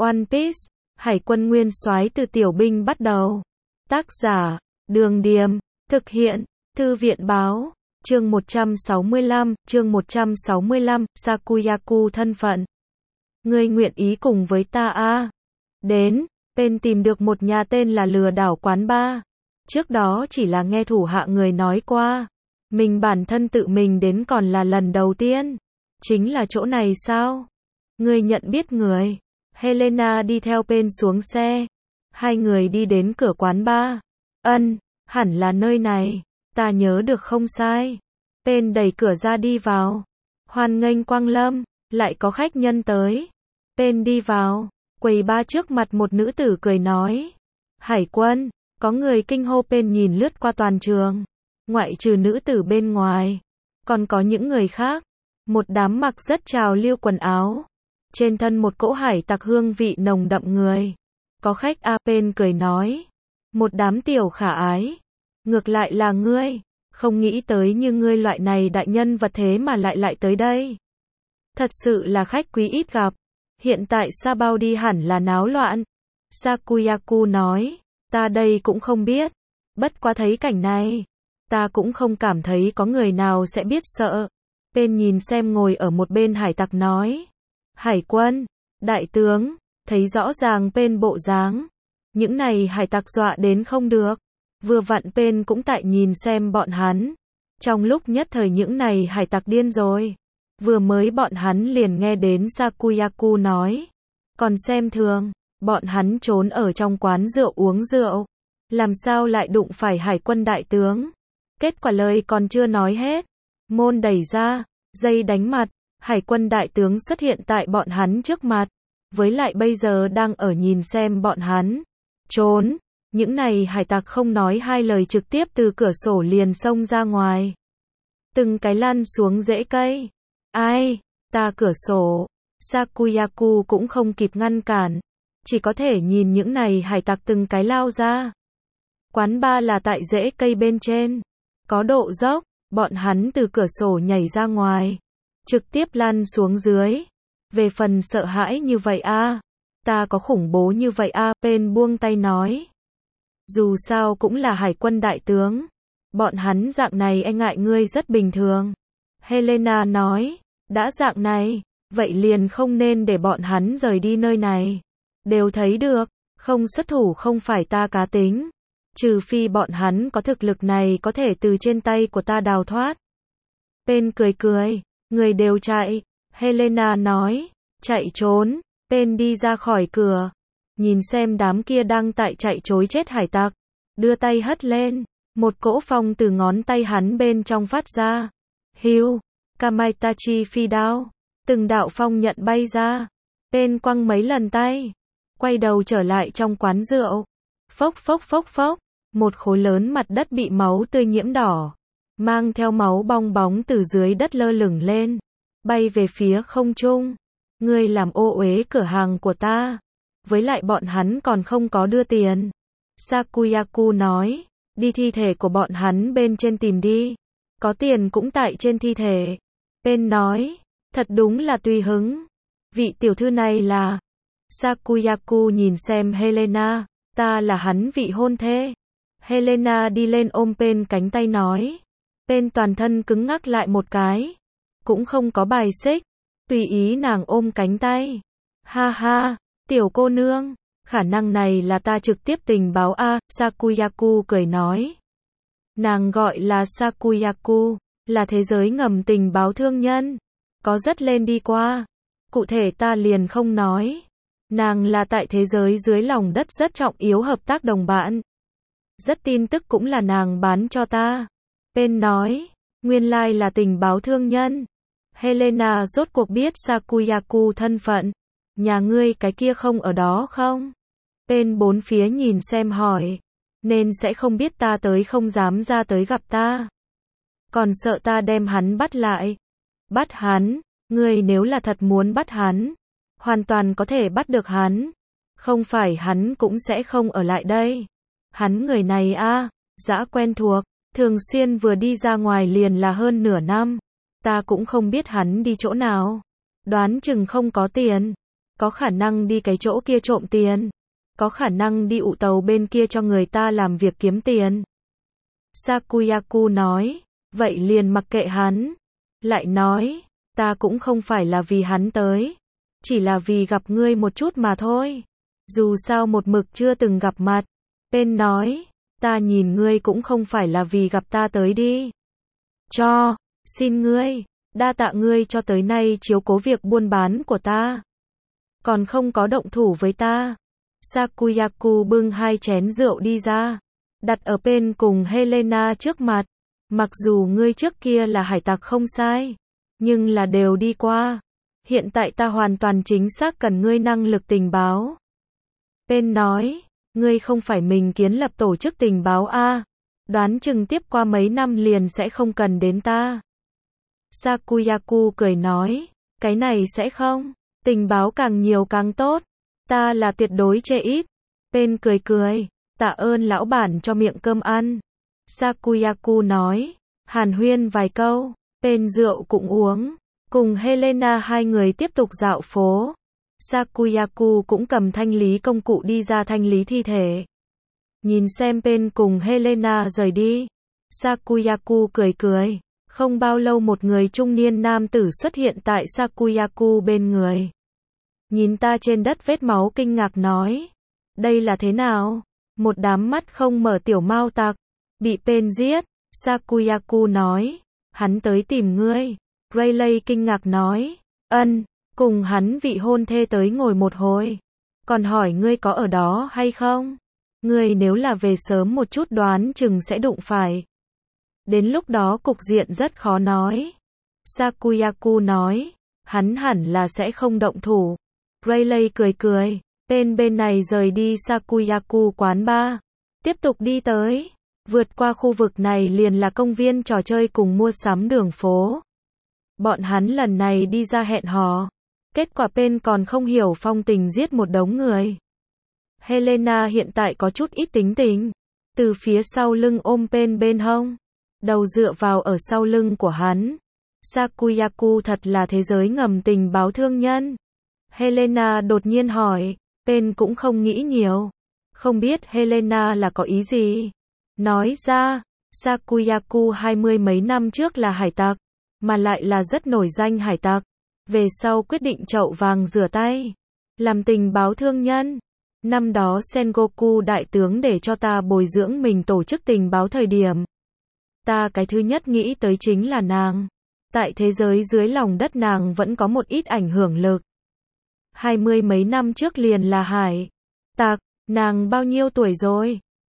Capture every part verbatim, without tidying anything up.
One Piece, Hải quân nguyên soái từ tiểu binh bắt đầu. Tác giả, Đường Điềm, thực hiện, Thư viện Báo, chương một trăm sáu mươi lăm, chương một trăm sáu mươi lăm, Sakuyaku thân phận. Ngươi nguyện ý cùng với ta à? Đến, Pen tìm được một nhà tên là Lừa Đảo Quán Bar. Trước đó chỉ là nghe thủ hạ người nói qua. Mình bản thân tự mình đến còn là lần đầu tiên. Chính là chỗ này sao? Ngươi nhận biết người. Helena đi theo Pen xuống xe. Hai người đi đến cửa quán bar. Ân, hẳn là nơi này. Ta nhớ được không sai. Pen đẩy cửa ra đi vào. Hoan nghênh quang lâm, lại có khách nhân tới. Pen đi vào. Quầy ba trước mặt một nữ tử cười nói. Hải quân, có người kinh hô. Pen nhìn lướt qua toàn trường. Ngoại trừ nữ tử bên ngoài, còn có những người khác. Một đám mặc rất trào lưu quần áo. Trên thân một cỗ hải tặc hương vị nồng đậm người. Có khách à? Pen cười nói. Một đám tiểu khả ái. Ngược lại là ngươi. Không nghĩ tới như ngươi loại này đại nhân vật thế mà lại lại tới đây. Thật sự là khách quý ít gặp. Hiện tại Sao đi hẳn là náo loạn. Sakuyaku nói. Ta đây cũng không biết. Bất quá thấy cảnh này. Ta cũng không cảm thấy có người nào sẽ biết sợ. Pen nhìn xem ngồi ở một bên hải tặc nói. Hải quân, đại tướng, thấy rõ ràng Pen bộ dáng. Những này hải tặc dọa đến không được. Vừa vặn Pen cũng tại nhìn xem bọn hắn. Trong lúc nhất thời những này hải tặc điên rồi. Vừa mới bọn hắn liền nghe đến Sakuyaku nói. Còn xem thường, bọn hắn trốn ở trong quán rượu uống rượu. Làm sao lại đụng phải hải quân đại tướng? Kết quả lời còn chưa nói hết. Môn đẩy ra, dây đánh mặt. Hải quân đại tướng xuất hiện tại bọn hắn trước mặt. Với lại bây giờ đang ở nhìn xem bọn hắn. Trốn. Những này hải tặc không nói hai lời trực tiếp từ cửa sổ liền xông ra ngoài. Từng cái lăn xuống rễ cây. Ai? Ta cửa sổ. Sakuyaku cũng không kịp ngăn cản. Chỉ có thể nhìn những này hải tặc từng cái lao ra. Quán bar là tại rễ cây bên trên. Có độ dốc. Bọn hắn từ cửa sổ nhảy ra ngoài. Trực tiếp lăn xuống dưới. Về phần sợ hãi như vậy a, ta có khủng bố như vậy a? Pen buông tay nói. Dù sao cũng là hải quân đại tướng. Bọn hắn dạng này e ngại ngươi rất bình thường. Helena nói. Đã dạng này, vậy liền không nên để bọn hắn rời đi nơi này. Đều thấy được, không xuất thủ không phải ta cá tính. Trừ phi bọn hắn có thực lực này có thể từ trên tay của ta đào thoát. Pen cười cười. Người đều chạy. Helena nói. Chạy trốn. Pen đi ra khỏi cửa. Nhìn xem đám kia đang tại chạy trối chết hải tặc. Đưa tay hất lên. Một cỗ phong từ ngón tay hắn bên trong phát ra. Hiu. Kamaitachi phi đao. Từng đạo phong nhận bay ra. Pen quăng mấy lần tay. Quay đầu trở lại trong quán rượu. Phốc phốc phốc phốc. Một khối lớn mặt đất bị máu tươi nhiễm đỏ. Mang theo máu bong bóng từ dưới đất lơ lửng lên. Bay về phía không trung. Ngươi làm ô uế cửa hàng của ta. Với lại bọn hắn còn không có đưa tiền. Sakuyaku nói. Đi thi thể của bọn hắn bên trên tìm đi. Có tiền cũng tại trên thi thể. Pen nói. Thật đúng là tùy hứng. Vị tiểu thư này là. Sakuyaku nhìn xem Helena. Ta là hắn vị hôn thê. Helena đi lên ôm Pen cánh tay nói. Pen toàn thân cứng ngắc lại một cái. Cũng không có bài xích. Tùy ý nàng ôm cánh tay. Ha ha, tiểu cô nương. Khả năng này là ta trực tiếp tình báo a. Sakuyaku cười nói. Nàng gọi là Sakuyaku. Là thế giới ngầm tình báo thương nhân. Có rất lên đi qua. Cụ thể ta liền không nói. Nàng là tại thế giới dưới lòng đất rất trọng yếu hợp tác đồng bạn. Rất tin tức cũng là nàng bán cho ta. Pen nói. Nguyên lai là tình báo thương nhân. Helena rốt cuộc biết Sakuyaku thân phận. Nhà ngươi cái kia không ở đó không? Pen bốn phía nhìn xem hỏi. Nên sẽ không biết ta tới không dám ra tới gặp ta. Còn sợ ta đem hắn bắt lại. Bắt hắn. Ngươi nếu là thật muốn bắt hắn. Hoàn toàn có thể bắt được hắn. Không phải hắn cũng sẽ không ở lại đây. Hắn người này a, dã quen thuộc. Thường xuyên vừa đi ra ngoài liền là hơn nửa năm. Ta cũng không biết hắn đi chỗ nào. Đoán chừng không có tiền. có khả năng đi cái chỗ kia trộm tiền, có khả năng đi ụ tàu bên kia cho người ta làm việc kiếm tiền. Sakuyaku nói, vậy liền mặc kệ hắn. Lại nói, ta cũng không phải là vì hắn tới, chỉ là vì gặp ngươi một chút mà thôi. Dù sao một mực chưa từng gặp mặt. Pen nói, ta nhìn ngươi cũng không phải là vì gặp ta tới đi. Cho, xin ngươi, đa tạ ngươi cho tới nay chiếu cố việc buôn bán của ta. Còn không có động thủ với ta. Sakuyaku bưng hai chén rượu đi ra, đặt ở Pen cùng Helena trước mặt. Mặc dù ngươi trước kia là hải tặc không sai, nhưng là đều đi qua. Hiện tại ta hoàn toàn chính xác cần ngươi năng lực tình báo. Pen nói, ngươi không phải mình kiến lập tổ chức tình báo a, đoán chừng tiếp qua mấy năm liền sẽ không cần đến ta. Sakuyaku cười nói, cái này sẽ không, tình báo càng nhiều càng tốt, ta là tuyệt đối chê ít. Pen cười cười, tạ ơn lão bản cho miệng cơm ăn. Sakuyaku nói, hàn huyên vài câu, Pen rượu cũng uống, cùng Helena hai người tiếp tục dạo phố. Sakuyaku cũng cầm thanh lý công cụ đi ra thanh lý thi thể. Nhìn xem Pen cùng Helena rời đi, Sakuyaku cười cười. Không bao lâu một người trung niên nam tử xuất hiện tại Sakuyaku bên người. Nhìn ta trên đất vết máu kinh ngạc nói, đây là thế nào? Một đám mắt không mở tiểu mao tặc, bị Pen giết. Sakuyaku nói, hắn tới tìm ngươi. Rayleigh kinh ngạc nói, ân, cùng hắn vị hôn thê tới ngồi một hồi. Còn hỏi ngươi có ở đó hay không? Ngươi nếu là về sớm một chút đoán chừng sẽ đụng phải. Đến lúc đó cục diện rất khó nói. Sakuyaku nói, hắn hẳn là sẽ không động thủ. Rayleigh cười cười, bên bên này rời đi Sakuyaku quán bar. Tiếp tục đi tới, vượt qua khu vực này liền là công viên trò chơi cùng mua sắm đường phố. Bọn hắn lần này đi ra hẹn hò. Kết quả Pen còn không hiểu phong tình giết một đống người. Helena hiện tại có chút ít tính tình. Từ phía sau lưng ôm Pen bên hông. Đầu dựa vào ở sau lưng của hắn. Sakuyaku thật là thế giới ngầm tình báo thương nhân. Helena đột nhiên hỏi. Pen cũng không nghĩ nhiều. Không biết Helena là có ý gì. Nói ra, Sakuyaku hai mươi mấy năm trước là hải tặc. Mà lại là rất nổi danh hải tặc. Về sau quyết định chậu vàng rửa tay. Làm tình báo thương nhân. Năm đó Sengoku đại tướng để cho ta bồi dưỡng mình tổ chức tình báo thời điểm. Ta cái thứ nhất nghĩ tới chính là nàng. Tại thế giới dưới lòng đất nàng vẫn có một ít ảnh hưởng lực. Hai mươi mấy năm trước liền là hải tặc, nàng bao nhiêu tuổi rồi?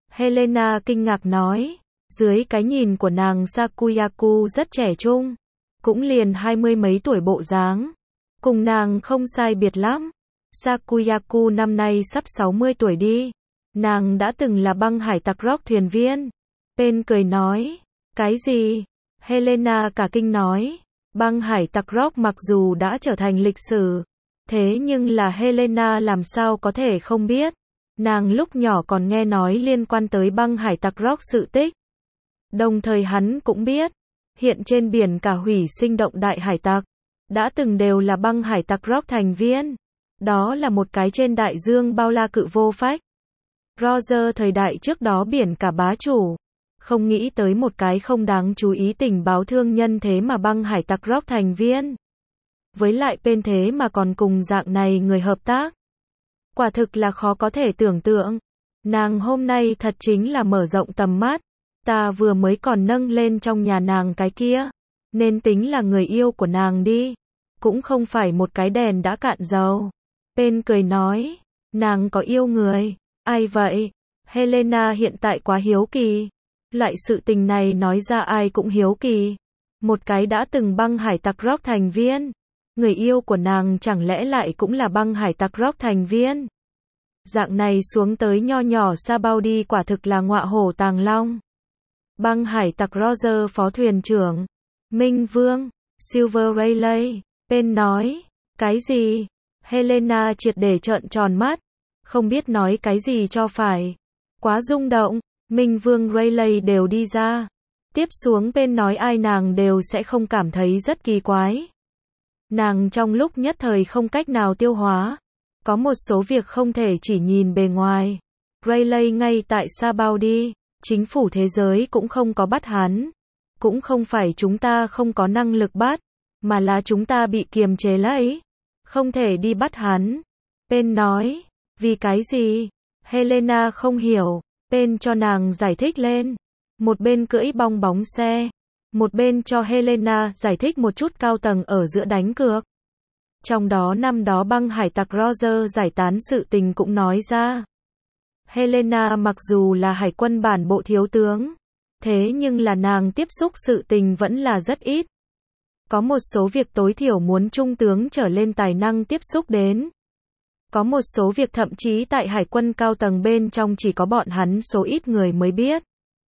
Helena kinh ngạc nói. Dưới cái nhìn của nàng Sakuyaku rất trẻ trung. Cũng liền hai mươi mấy tuổi bộ dáng. Cùng nàng không sai biệt lắm. Sakuyaku năm nay sắp sáu mươi tuổi đi. Nàng đã từng là băng hải tặc rock thuyền viên. Pen cười nói. Cái gì? Helena cả kinh nói. Băng hải tặc rock mặc dù đã trở thành lịch sử. Thế nhưng là Helena làm sao có thể không biết. Nàng lúc nhỏ còn nghe nói liên quan tới băng hải tặc rock sự tích. Đồng thời hắn cũng biết. Hiện trên biển cả hủy sinh động đại hải tặc. Đã từng đều là băng hải tặc rock thành viên. Đó là một cái trên đại dương bao la cự vô phách. Roger thời đại trước đó biển cả bá chủ. Không nghĩ tới một cái không đáng chú ý tình báo thương nhân thế mà băng hải tặc rock thành viên. Với lại Pen thế mà còn cùng dạng này người hợp tác. Quả thực là khó có thể tưởng tượng. Nàng hôm nay thật chính là mở rộng tầm mắt. Ta vừa mới còn nâng lên trong nhà nàng cái kia. Nên tính là người yêu của nàng đi. Cũng không phải một cái đèn đã cạn dầu. Pen cười nói. Nàng có yêu người. Ai vậy? Helena hiện tại quá hiếu kỳ. Loại sự tình này nói ra ai cũng hiếu kỳ. Một cái đã từng băng hải tặc rock thành viên. Người yêu của nàng chẳng lẽ lại cũng là băng hải tặc rock thành viên. Dạng này xuống tới nho nhỏ Sabaudi quả thực là ngọa hổ tàng long. Băng hải tặc Roger phó thuyền trưởng. Minh Vương. Silver Rayleigh. Pen nói. Cái gì? Helena triệt để trợn tròn mắt. Không biết nói cái gì cho phải. Quá rung động. Minh Vương Rayleigh đều đi ra. Tiếp xuống Pen nói ai nàng đều sẽ không cảm thấy rất kỳ quái. Nàng trong lúc nhất thời không cách nào tiêu hóa. Có một số việc không thể chỉ nhìn bề ngoài. Rayleigh ngay tại Sabaudi, chính phủ thế giới cũng không có bắt hắn. Cũng không phải chúng ta không có năng lực bắt, mà là chúng ta bị kiềm chế lại. Không thể đi bắt hắn. Pen nói, vì cái gì? Helena không hiểu. Pen cho nàng giải thích lên. Một bên cưỡi bong bóng xe, một bên cho Helena giải thích một chút cao tầng ở giữa đánh cược. Trong đó năm đó băng hải tặc Roger giải tán sự tình cũng nói ra. Helena mặc dù là hải quân bản bộ thiếu tướng, thế nhưng là nàng tiếp xúc sự tình vẫn là rất ít. Có một số việc tối thiểu muốn trung tướng trở lên tài năng tiếp xúc đến. Có một số việc thậm chí tại hải quân cao tầng bên trong chỉ có bọn hắn số ít người mới biết.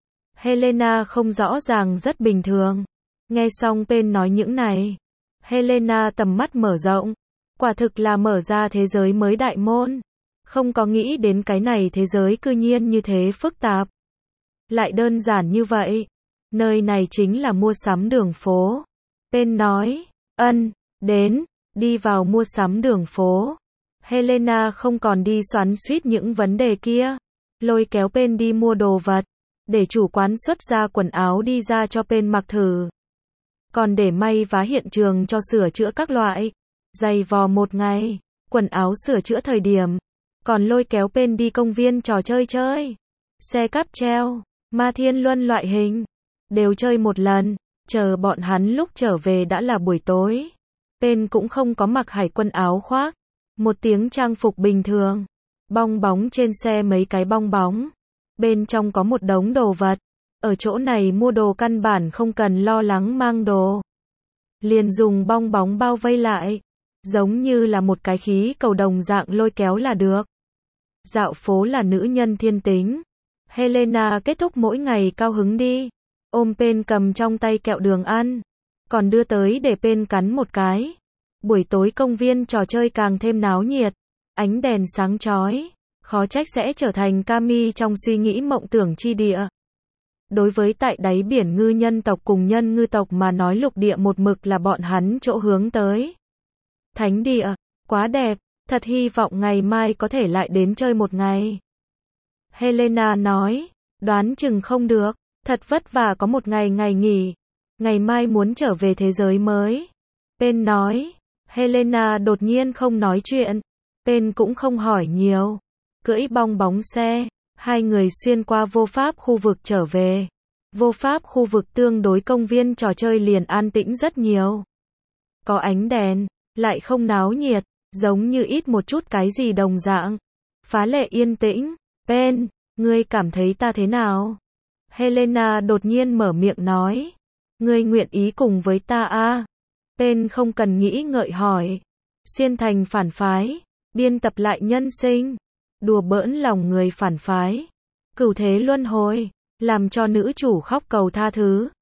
Helena không rõ ràng rất bình thường. Nghe xong Pen nói những này, Helena tầm mắt mở rộng. Quả thực là mở ra thế giới mới đại môn. Không có nghĩ đến cái này thế giới cư nhiên như thế phức tạp. Lại đơn giản như vậy. Nơi này chính là mua sắm đường phố. Pen nói, ân, đến, đi vào mua sắm đường phố. Helena không còn đi xoắn xuýt những vấn đề kia. Lôi kéo Pen đi mua đồ vật. Để chủ quán xuất ra quần áo đi ra cho Pen mặc thử. Còn để may vá hiện trường cho sửa chữa các loại. Giày vò một ngày. Quần áo sửa chữa thời điểm. Còn lôi kéo Pen đi công viên trò chơi chơi. Xe cáp treo, ma thiên luân loại hình. Đều chơi một lần. Chờ bọn hắn lúc trở về đã là buổi tối. Pen cũng không có mặc hải quân áo khoác. Một tiếng trang phục bình thường. Bong bóng trên xe mấy cái bong bóng. Bên trong có một đống đồ vật. Ở chỗ này mua đồ căn bản không cần lo lắng mang đồ. Liền dùng bong bóng bao vây lại. Giống như là một cái khí cầu đồng dạng lôi kéo là được. Dạo phố là nữ nhân thiên tính. Helena kết thúc mỗi ngày cao hứng đi. Ôm Pen cầm trong tay kẹo đường ăn. Còn đưa tới để Pen cắn một cái. Buổi tối công viên trò chơi càng thêm náo nhiệt. Ánh đèn sáng chói. Khó trách sẽ trở thành Kami trong suy nghĩ mộng tưởng chi địa. Đối với tại đáy biển ngư nhân tộc cùng nhân ngư tộc mà nói lục địa một mực là bọn hắn chỗ hướng tới. Thánh địa, quá đẹp, thật hy vọng ngày mai có thể lại đến chơi một ngày. Helena nói, đoán chừng không được, thật vất vả có một ngày ngày nghỉ. Ngày mai muốn trở về thế giới mới. Pen nói, Helena đột nhiên không nói chuyện. Pen cũng không hỏi nhiều. Cưỡi bong bóng xe, hai người xuyên qua vô pháp khu vực trở về. Vô pháp khu vực tương đối công viên trò chơi liền an tĩnh rất nhiều. Có ánh đèn, lại không náo nhiệt, giống như ít một chút cái gì đồng dạng. Phá lệ yên tĩnh. Pen, ngươi cảm thấy ta thế nào? Helena đột nhiên mở miệng nói. Ngươi nguyện ý cùng với ta à? Pen không cần nghĩ ngợi hỏi. Xuyên thành phản phái, biên tập lại nhân sinh. Đùa bỡn lòng người phản phái. Cửu thế luân hồi, làm cho nữ chủ khóc cầu tha thứ.